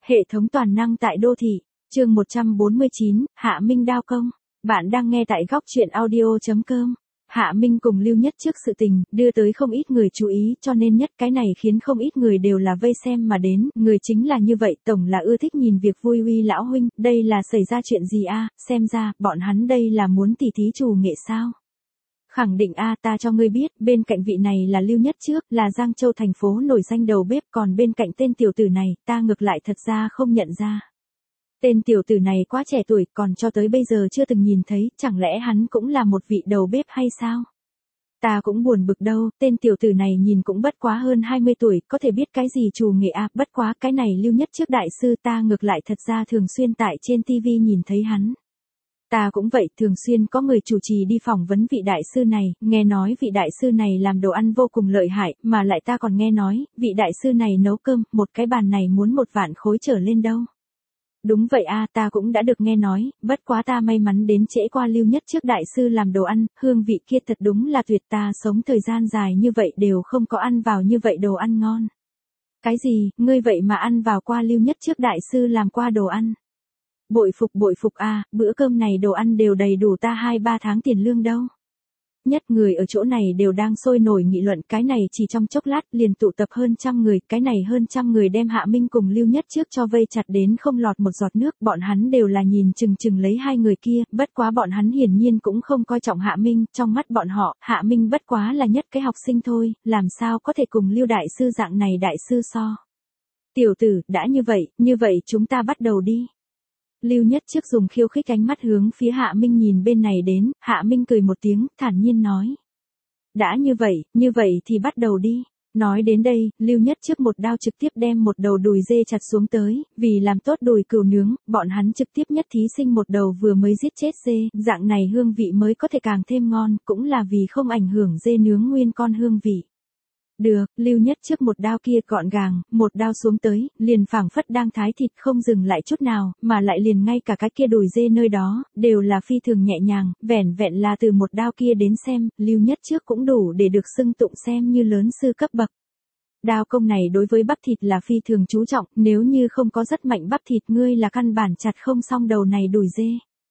Hệ thống toàn năng tại đô thị, chương 149, Hạ Minh đao công. Bạn đang nghe tại góc truyện audio.com. Hạ Minh cùng Lưu Nhất trước sự tình, đưa tới không ít người chú ý, cho nên nhất cái này khiến không ít người đều là vây xem mà đến, người chính là như vậy, tổng là ưa thích nhìn việc vui. Uy lão huynh, đây là xảy ra chuyện gì a? Xem ra, bọn hắn đây là muốn tỉ thí trù nghệ sao? Khẳng định a, ta cho ngươi biết, bên cạnh vị này là Lưu Nhất trước, là Giang Châu thành phố nổi danh đầu bếp, còn bên cạnh tên tiểu tử này, ta ngược lại thật ra không nhận ra. Tên tiểu tử này quá trẻ tuổi, còn cho tới bây giờ chưa từng nhìn thấy, chẳng lẽ hắn cũng là một vị đầu bếp hay sao? Ta cũng buồn bực đâu, tên tiểu tử này nhìn cũng bất quá hơn 20 tuổi, có thể biết cái gì trù nghệ a, bất quá cái này Lưu Nhất trước đại sư ta ngược lại thật ra thường xuyên tại trên TV nhìn thấy hắn. Ta cũng vậy, thường xuyên có người chủ trì đi phỏng vấn vị đại sư này, nghe nói vị đại sư này làm đồ ăn vô cùng lợi hại, mà lại ta còn nghe nói, vị đại sư này nấu cơm, một cái bàn này muốn 1 vạn khối trở lên đâu. Đúng vậy a, ta cũng đã được nghe nói, bất quá ta may mắn đến trễ qua Lưu Nhất trước đại sư làm đồ ăn, hương vị kia thật đúng là tuyệt, ta sống thời gian dài như vậy đều không có ăn vào như vậy đồ ăn ngon. Cái gì, ngươi vậy mà ăn vào qua Lưu Nhất trước đại sư làm qua đồ ăn? Bội phục a, bữa cơm này đồ ăn đều đầy đủ ta 2-3 tháng tiền lương đâu. Nhất người ở chỗ này đều đang sôi nổi nghị luận, cái này chỉ trong chốc lát liền tụ tập hơn 100 người, cái này hơn 100 người đem Hạ Minh cùng Lưu Nhất trước cho vây chặt đến không lọt một giọt nước, bọn hắn đều là nhìn chừng lấy hai người kia, bất quá bọn hắn hiển nhiên cũng không coi trọng Hạ Minh, trong mắt bọn họ, Hạ Minh bất quá là nhất cái học sinh thôi, làm sao có thể cùng Lưu đại sư dạng này đại sư so. Tiểu tử, đã như vậy chúng ta bắt đầu đi. Lưu Nhất trước dùng khiêu khích ánh mắt hướng phía Hạ Minh nhìn bên này đến, Hạ Minh cười một tiếng, thản nhiên nói. Đã như vậy thì bắt đầu đi. Nói đến đây, Lưu Nhất trước một đao trực tiếp đem một đầu đùi dê chặt xuống tới, vì làm tốt đùi cừu nướng, bọn hắn trực tiếp nhất thí sinh một đầu vừa mới giết chết dê, dạng này hương vị mới có thể càng thêm ngon, cũng là vì không ảnh hưởng dê nướng nguyên con hương vị. Được, Lưu Nhất trước một đao kia gọn gàng, một đao xuống tới, liền phảng phất đang thái thịt không dừng lại chút nào, mà lại liền ngay cả cái kia đùi dê nơi đó, đều là phi thường nhẹ nhàng, vẻn vẹn là từ một đao kia đến xem, Lưu Nhất trước cũng đủ để được xưng tụng xem như lớn sư cấp bậc. Đao công này đối với bắp thịt là phi thường chú trọng, nếu như không có rất mạnh bắp thịt ngươi là căn bản chặt không xong đầu này đùi dê.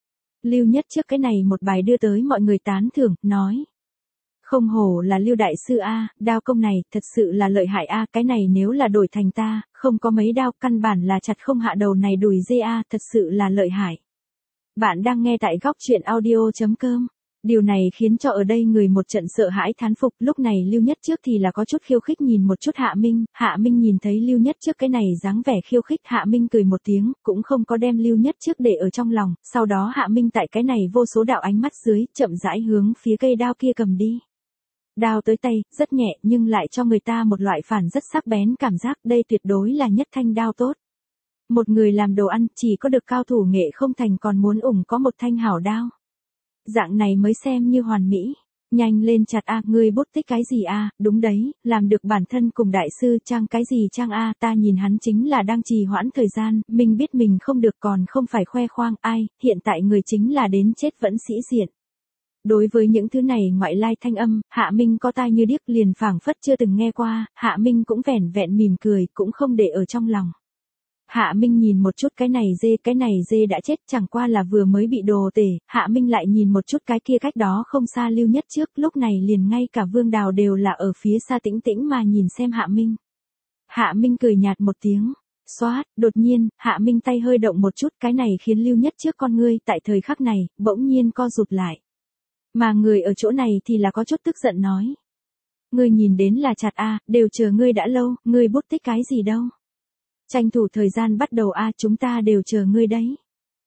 Lưu Nhất trước cái này một bài đưa tới mọi người tán thưởng, nói. Không hổ là Lưu đại sư a, đao công này thật sự là lợi hại a, cái này nếu là đổi thành ta, không có mấy đao, căn bản là chặt không hạ đầu này đùi dê a, thật sự là lợi hại. Bạn đang nghe tại góc truyện audio.com. Điều này khiến cho ở đây người một trận sợ hãi thán phục, lúc này Lưu Nhất trước thì là có chút khiêu khích nhìn một chút Hạ Minh nhìn thấy Lưu Nhất trước cái này dáng vẻ khiêu khích, Hạ Minh cười một tiếng, cũng không có đem Lưu Nhất trước để ở trong lòng, sau đó Hạ Minh tại cái này vô số đạo ánh mắt dưới, chậm rãi hướng phía cây đao kia cầm đi. Đao tới tay, rất nhẹ nhưng lại cho người ta một loại phản rất sắc bén cảm giác, đây tuyệt đối là nhất thanh đao tốt. Một người làm đồ ăn chỉ có được cao thủ nghệ không thành còn muốn có một thanh hảo đao. Dạng này mới xem như hoàn mỹ. Nhanh lên chặt a, ngươi bút tích cái gì a, đúng đấy, làm được bản thân cùng đại sư trang cái gì trang a, ta nhìn hắn chính là đang trì hoãn thời gian, mình biết mình không được còn không phải khoe khoang, ai, hiện tại người chính là đến chết vẫn sĩ diện. Đối với những thứ này ngoại lai thanh âm, Hạ Minh có tai như điếc liền phảng phất chưa từng nghe qua, Hạ Minh cũng vẻn vẹn mỉm cười, cũng không để ở trong lòng. Hạ Minh nhìn một chút cái này dê đã chết chẳng qua là vừa mới bị đồ tể, Hạ Minh lại nhìn một chút cái kia cách đó không xa Lưu Nhất trước, lúc này liền ngay cả Vương Đào đều là ở phía xa tĩnh tĩnh mà nhìn xem Hạ Minh. Hạ Minh cười nhạt một tiếng. Xoát, đột nhiên, Hạ Minh tay hơi động một chút, cái này khiến Lưu Nhất trước con ngươi tại thời khắc này, bỗng nhiên co rụt lại. Mà người ở chỗ này thì là có chút tức giận nói. Ngươi nhìn đến là chặt a, đều chờ ngươi đã lâu, ngươi bút tích cái gì đâu. Tranh thủ thời gian bắt đầu a, chúng ta đều chờ ngươi đấy.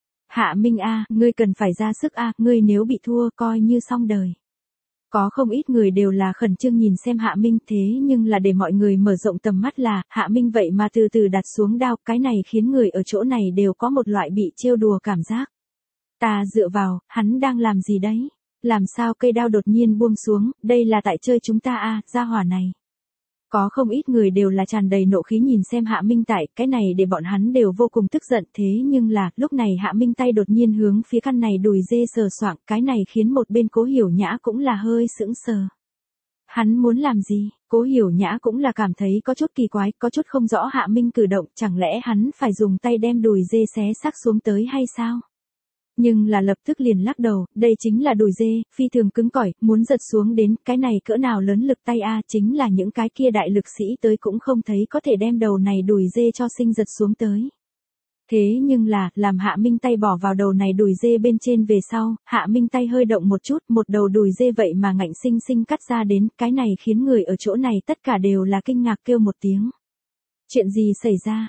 Hạ Minh a, ngươi cần phải ra sức a, ngươi nếu bị thua coi như xong đời. Có không ít người đều là khẩn trương nhìn xem Hạ Minh, thế nhưng là để mọi người mở rộng tầm mắt là, Hạ Minh vậy mà từ từ đặt xuống đao, cái này khiến người ở chỗ này đều có một loại bị trêu đùa cảm giác. Ta dựa vào, hắn đang làm gì đấy? Làm sao cây đao đột nhiên buông xuống, đây là tại chơi chúng ta a, gia hỏa này. Có không ít người đều là tràn đầy nộ khí nhìn xem Hạ Minh tại, cái này để bọn hắn đều vô cùng tức giận, thế nhưng là, lúc này Hạ Minh tay đột nhiên hướng phía căn này đùi dê sờ soạng, cái này khiến một bên Cố Hiểu Nhã cũng là hơi sững sờ. Hắn muốn làm gì? Cố Hiểu Nhã cũng là cảm thấy có chút kỳ quái, có chút không rõ Hạ Minh cử động, chẳng lẽ hắn phải dùng tay đem đùi dê xé xác xuống tới hay sao? Nhưng là lập tức liền lắc đầu, đây chính là đùi dê, phi thường cứng cỏi, muốn giật xuống đến, cái này cỡ nào lớn lực tay a, chính là những cái kia đại lực sĩ tới cũng không thấy có thể đem đầu này đùi dê cho sinh giật xuống tới. Thế nhưng là, làm Hạ Minh tay bỏ vào đầu này đùi dê bên trên về sau, Hạ Minh tay hơi động một chút, một đầu đùi dê vậy mà ngạnh sinh sinh cắt ra đến, cái này khiến người ở chỗ này tất cả đều là kinh ngạc kêu một tiếng. Chuyện gì xảy ra,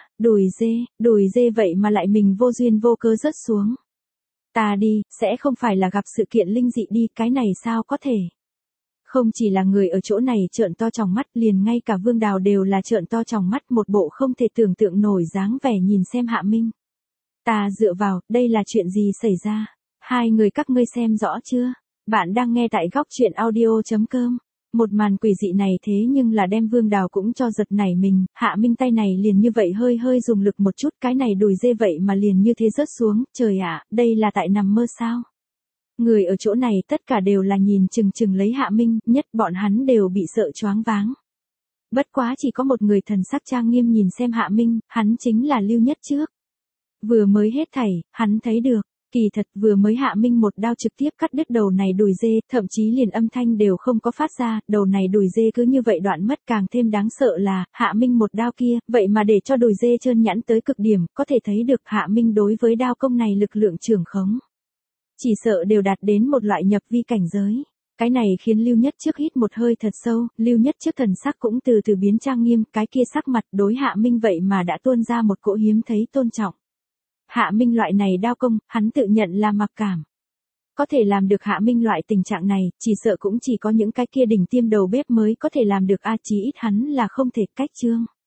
đùi dê vậy mà lại mình vô duyên vô cớ rớt xuống. Ta đi, sẽ không phải là gặp sự kiện linh dị đi, cái này sao có thể. Không chỉ là người ở chỗ này trợn to tròng mắt, liền ngay cả Vương Đào đều là trợn to tròng mắt, một bộ không thể tưởng tượng nổi dáng vẻ nhìn xem Hạ Minh. Ta dựa vào, đây là chuyện gì xảy ra? Hai người các ngươi xem rõ chưa? Bạn đang nghe tại góc truyện audio.com. Một màn quỷ dị này thế nhưng là đem Vương Đào cũng cho giật nảy mình, Hạ Minh tay này liền như vậy hơi hơi dùng lực một chút, cái này đùi dê vậy mà liền như thế rớt xuống, trời ạ, đây là tại nằm mơ sao? Người ở chỗ này tất cả đều là nhìn chừng chừng lấy Hạ Minh, nhất bọn hắn đều bị sợ choáng váng. Bất quá chỉ có một người thần sắc trang nghiêm nhìn xem Hạ Minh, hắn chính là Lưu Nhất Trước. Vừa mới hết thảy, hắn thấy được. Kỳ thật vừa mới Hạ Minh một đao trực tiếp cắt đứt đầu này đùi dê, thậm chí liền âm thanh đều không có phát ra, đầu này đùi dê cứ như vậy đoạn mất, càng thêm đáng sợ là, Hạ Minh một đao kia, vậy mà để cho đùi dê trơn nhẵn tới cực điểm, có thể thấy được Hạ Minh đối với đao công này lực lượng trưởng khống. Chỉ sợ đều đạt đến một loại nhập vi cảnh giới. Cái này khiến Lưu Nhất Trước hít một hơi thật sâu, Lưu Nhất Trước thần sắc cũng từ từ biến trang nghiêm, cái kia sắc mặt đối Hạ Minh vậy mà đã tuôn ra một cỗ hiếm thấy tôn trọng. Hạ Minh loại này đao công, hắn tự nhận là mặc cảm. Có thể làm được Hạ Minh loại tình trạng này, chỉ sợ cũng chỉ có những cái kia đỉnh tiêm đầu bếp mới có thể làm được, chí ít hắn là không thể cách trương.